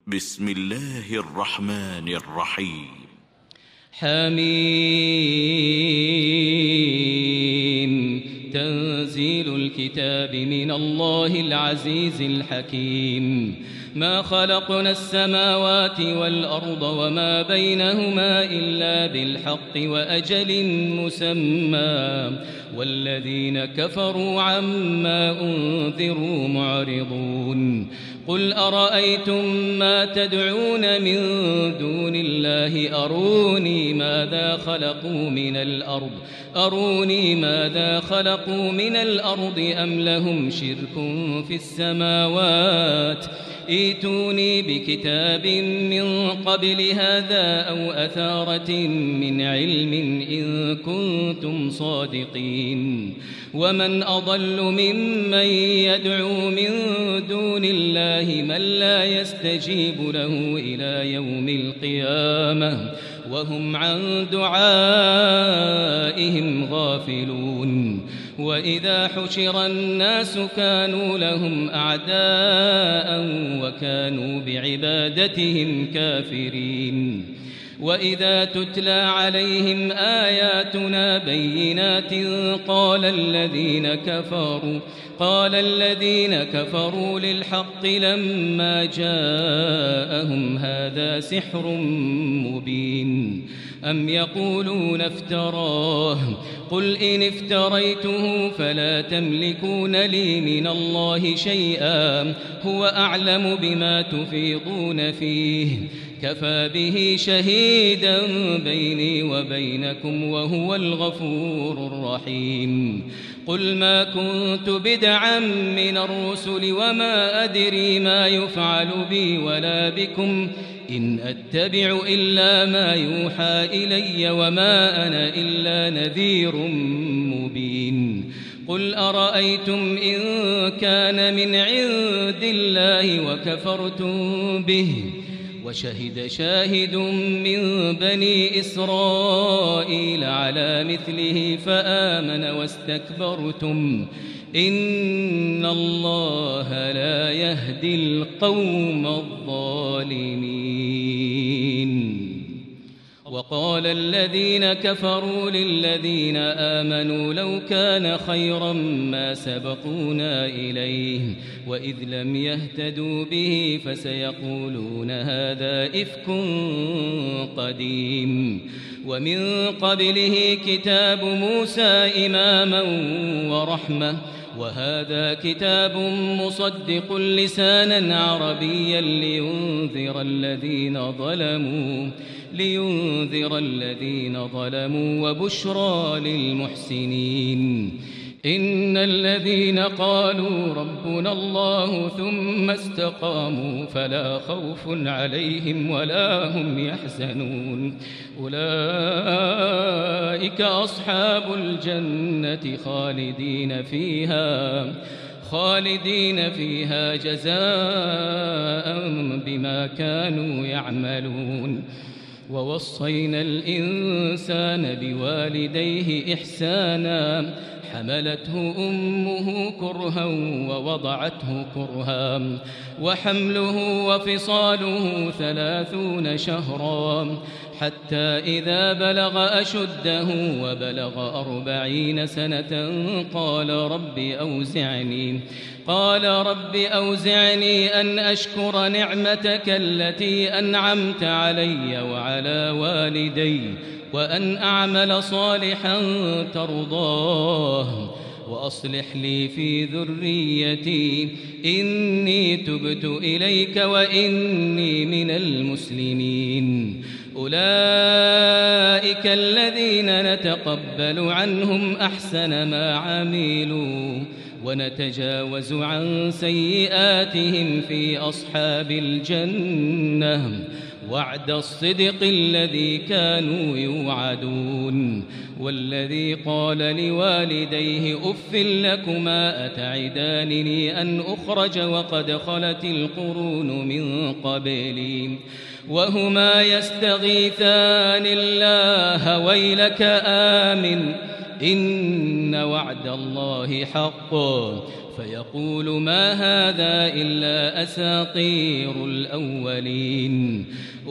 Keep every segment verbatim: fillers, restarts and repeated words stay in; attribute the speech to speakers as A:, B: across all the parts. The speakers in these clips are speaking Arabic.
A: بسم الله الرحمن الرحيم.
B: حميم. تنزيل الكتاب من الله العزيز الحكيم. ما خلقنا السماوات والأرض وما بينهما إلا بالحق وأجل مسمى والذين كفروا عما أنذروا معرضون. قل أرأيتم ما تدعون من دون الله أروني ماذا خلقوا من الأرض أروني ماذا خلقوا من الأرض أم لهم شرك في السماوات ائتوني بكتاب من قبل هذا أو أثارة من علم إن كنتم صادقين. ومن أضل ممن يدعو من دون الله من لا يستجيب له إلى يوم القيامة وهم عن دعائهم غافلون. وإذا حشر الناس كانوا لهم أعداء وكانوا بعبادتهم كافرين. وإذا تتلى عليهم آياتنا بينات قال الذين كفروا قال الذين كفروا للحق لما جاءهم هذا سحر مبين أم يقولون افتراه قل إن افتريته فلا تملكون لي من الله شيئا هو أعلم بما تفيضون فيه كفى به شهيدا بيني وبينكم وهو الغفور الرحيم. قل ما كنت بدعا من الرسل وما أدري ما يفعل بي ولا بكم إن أتبع إلا ما يوحى إلي وما أنا إلا نذير مبين. قل أرأيتم إن كان من عند الله وكفرتم به وشهد شاهد من بني إسرائيل على مثله فآمن واستكبرتم إن الله لا يهدي القوم الظالمين. وقال الذين كفروا للذين آمنوا لو كان خيرا ما سبقونا إليه وإذ لم يهتدوا به فسيقولون هذا إفك قديم. ومن قبله كتاب موسى إماما ورحمة وهذا كتاب مصدق لسانا عربيا لينذر الذين ظلموا لينذر الذين ظلموا وبشرى للمحسنين. إن الذين قالوا ربنا الله ثم استقاموا فلا خوف عليهم ولا هم يحزنون أولئك أصحاب الجنة خالدين فيها خالدين فيها جزاء بما كانوا يعملون. ووصينا الإنسان بوالديه إحسانا حملته أمه كرها ووضعته كرها وحمله وفصاله ثلاثون شهرا حتى إذا بلغ أشده وبلغ أربعين سنة قال رب أوزعني قال رب أوزعني أن أشكر نعمتك التي أنعمت علي وعلى والدي وأن أعمل صالحا ترضاه وأصلح لي في ذريتي إني تبت إليك وإني من المسلمين. أولئك الذين نتقبل عنهم أحسن ما عملوا ونتجاوز عن سيئاتهم في أصحاب الجنة وعد الصدق الذي كانوا يوعدون. والذي قال لوالديه أف لكما أتعدانني أن أخرج وقد خلت القرون من قبلي وهما يستغيثان الله ويلك آمن إن وعد الله حق فيقول ما هذا إلا أساطير الأولين.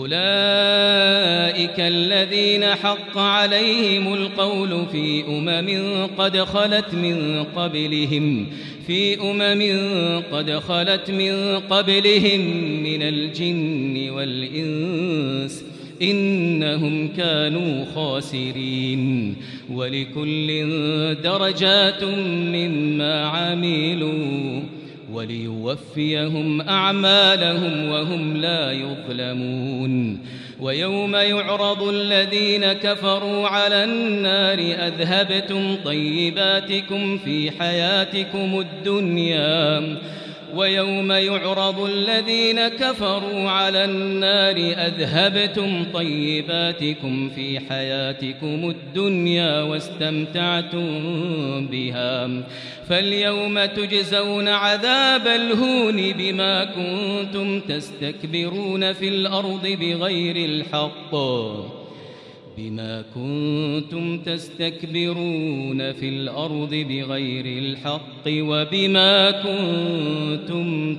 B: أولئك الذين حق عليهم القول في أمم قد خلت من قبلهم في أمم قد خلت من قبلهم من الجن والإنس إنهم كانوا خاسرين. ولكل درجات مما عملوا وليوفيهم أعمالهم وهم لا يظلمون. ويوم يعرض الذين كفروا على النار أذهبتم طيباتكم في حياتكم الدنيا ويوم يعرض الذين كفروا على النار أذهبتم طيباتكم في حياتكم الدنيا واستمتعتم بها فاليوم تجزون عذاب الهون بما كنتم تستكبرون في الأرض بغير الحق بما كنتم تستكبرون في الأرض بغير الحق وبما كنتم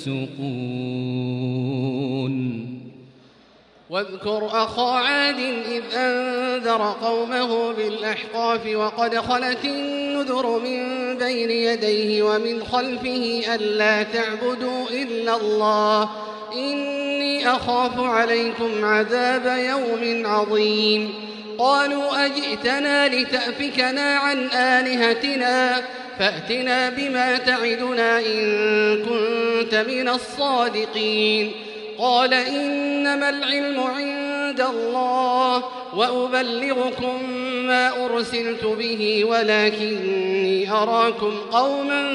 B: تفسقون.
C: واذكر أخا عاد إذ أنذر قومه بالأحقاف وقد خلت النذر من بين يديه ومن خلفه ألا تعبدوا إلا الله إني أخاف عليكم عذاب يوم عظيم. قالوا أجئتنا لتأفكنا عن آلهتنا فأتنا بما تعدنا إن كنت من الصادقين. قال إنما العلم عند الله وأبلغكم ما أرسلت به ولكني أراكم قوما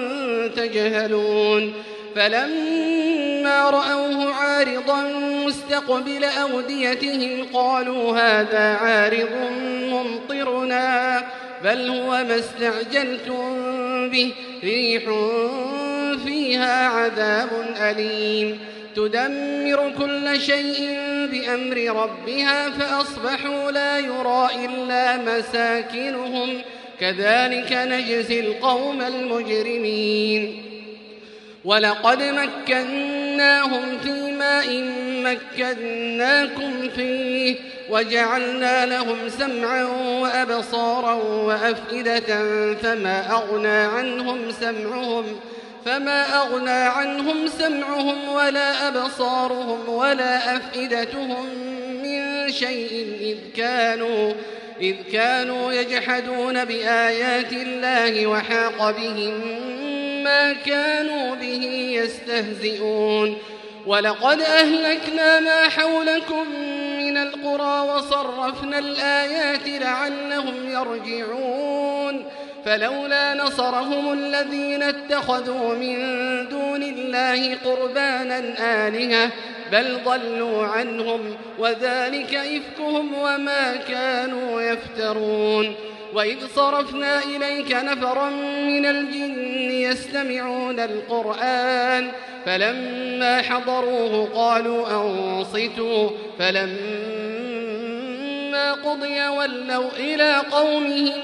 C: تجهلون. فلما رأوه عارضا مستقبل أوديتهم قالوا هذا عارض ممطرنا بل هو ما استعجلتم به ريح فيها عذاب أليم تدمر كل شيء بأمر ربها فأصبحوا لا يرى إلا مساكنهم كذلك نجزي القوم المجرمين. ولقد مكناهم في ماء مكناكم فيه وجعلنا لهم سمعا وأبصارا وأفئدة فما أغنى عنهم سمعهم فما أغنى عنهم سمعهم ولا أبصارهم ولا أفئدتهم من شيء إذ كانوا إذ كانوا يجحدون بآيات الله وحاق بهم ما كانوا به يستهزئون. ولقد أهلكنا ما حولكم من القرى وصرفنا الآيات لعلهم يرجعون. فلولا نصرهم الذين اتخذوا من دون الله قربانا آلهة بل ضلوا عنهم وذلك إفكهم وما كانوا يفترون. وإذ صرفنا إليك نفرا من الجن يستمعون القرآن فلما حضروه قالوا أنصتوا فلما قضي ولوا إلى قومهم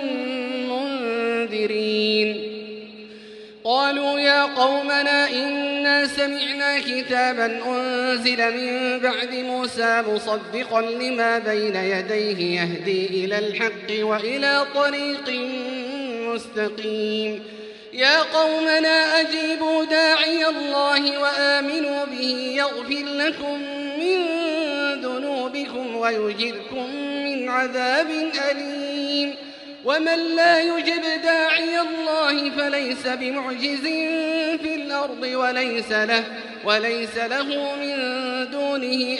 C: منذرين. قالوا يا قومنا إنا سمعنا كتابا أنزل من بعد موسى مصدقا لما بين يديه يهدي إلى الحق وإلى طريق مستقيم. يا قومنا أجيبوا داعي الله وآمنوا به يغفر لكم من ذنوبكم ويجركم من عذاب أليم. ومن لا يجب داعي الله فليس بمعجز في الأرض وليس له, وليس له من دونه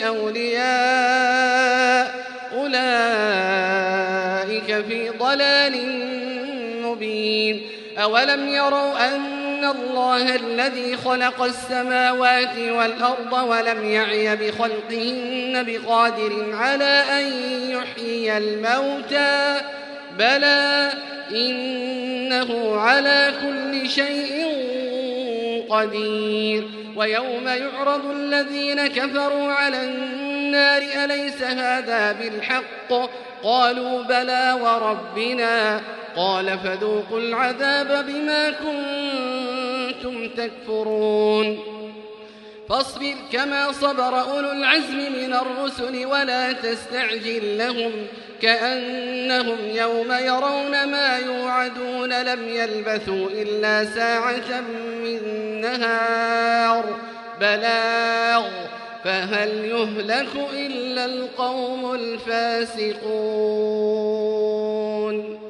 C: أولياء أولئك في ضلال مبين. أولم يروا أن الله الذي خلق السماوات والأرض ولم يعي بخلقهن بقادر على أن يحيي الموتى بلى إنه على كل شيء قدير. ويوم يعرض الذين كفروا على النار أليس هذا بالحق قالوا بلى وربنا قال فذوقوا العذاب بما كنتم كنتم تكفرون فاصبر كما صبر أولو العزم من الرسل ولا تستعجل لهم كأنهم يوم يرون ما يوعدون لم يلبثوا إلا ساعة من نهار بلاغ فهل يهلك إلا القوم الفاسقون